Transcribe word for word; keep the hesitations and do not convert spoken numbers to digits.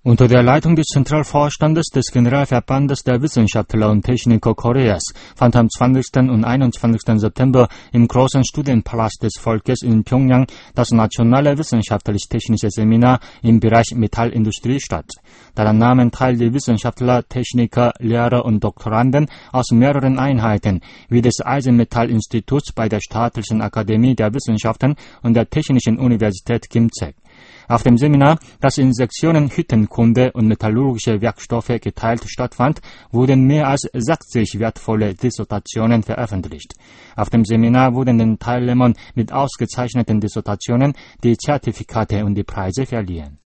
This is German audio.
Unter der Leitung des Zentralvorstandes des Generalverbandes der Wissenschaftler und Techniker Koreas fand am zwanzigsten und einundzwanzigsten September im großen Studienpalast des Volkes in Pjöngjang das nationale wissenschaftlich-technische Seminar im Bereich Metallindustrie statt. Daran nahmen teil die Wissenschaftler, Techniker, Lehrer und Doktoranden aus mehreren Einheiten, wie des Eisenmetallinstituts bei der Staatlichen Akademie der Wissenschaften und der Technischen Universität Gimsek. Auf dem Seminar, das in Sektionen Hüttenkunde und metallurgische Werkstoffe geteilt stattfand, wurden mehr als sechzig wertvolle Dissertationen veröffentlicht. Auf dem Seminar wurden den Teilnehmern mit ausgezeichneten Dissertationen die Zertifikate und die Preise verliehen.